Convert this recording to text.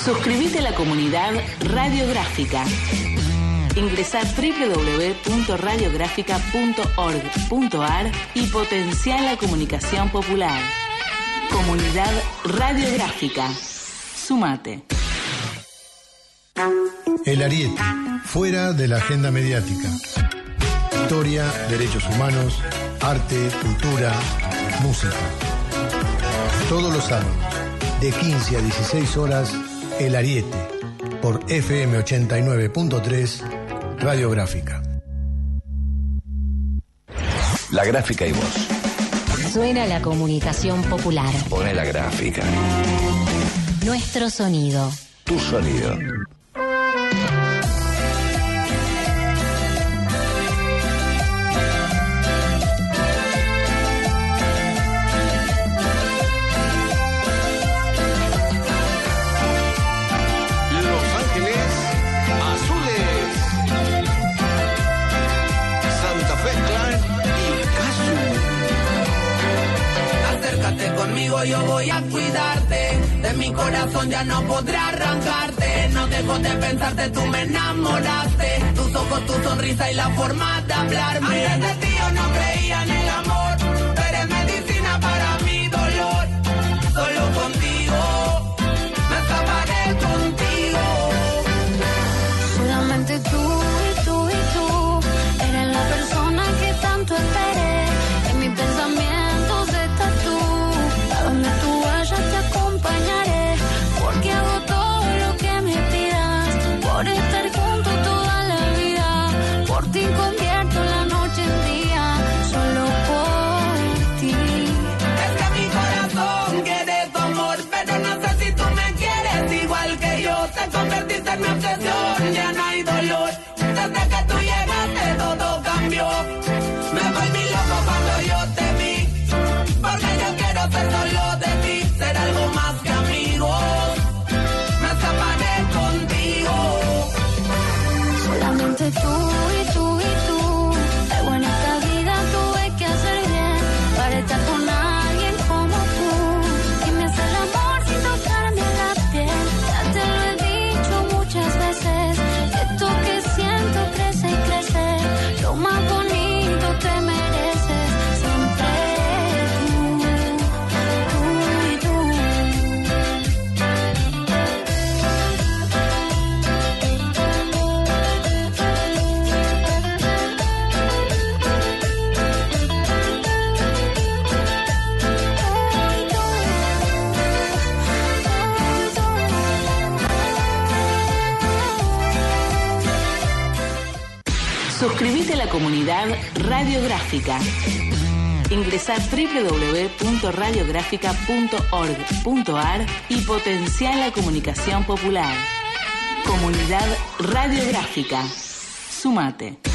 Suscríbete a la comunidad radiográfica. Ingresá a www.radiográfica.org.ar y potenciá la comunicación popular. Comunidad radiográfica. Sumate. El Ariete, fuera de la agenda mediática. Historia, derechos humanos, arte, cultura, música. Todos los sábados, de 15 a 16 horas, El Ariete, por FM 89.3, Radiográfica. La Gráfica y vos. Suena la comunicación popular. Pone la Gráfica. Nuestro sonido. Tu sonido. Yo voy a cuidarte, de mi corazón ya no podré arrancarte. No dejo de pensarte, tú me enamoraste. Tus ojos, tu sonrisa y la forma de hablarme. Antes de ti yo no creía en el amor. Tú eres medicina para mi dolor. Solo contigo, me escaparé contigo. Solamente tú y tú y tú eres la persona que tanto esperé. En mis pensamientos estás tú. Donde tú vayas te acompañaré, porque hago todo lo que me pidas, por estar junto toda la vida, por ti convierto la noche en día, solo por ti. Es que mi corazón quiere tu amor, pero no sé si tú me quieres igual que yo. Te convertiste en mi obsesión, ya no hay dolor. Desde que tú llegaste todo cambió. Me volví loco cuando yo te vi, porque yo quiero ser solo de ti, ser algo más que amigos. Me escaparé contigo. Solamente tú y tú y tú. Algo en esta vida tuve que hacer bien para estar con alguien como tú, que me hace el amor sin tocarme la piel. Ya te lo he dicho muchas veces, que esto que siento crece y crece. Lo más bonito te mereces, siempre Suscríbete a la comunidad radiográfica. Ingresá a www.radiográfica.org.ar y potenciá la comunicación popular. Comunidad radiográfica. Sumate.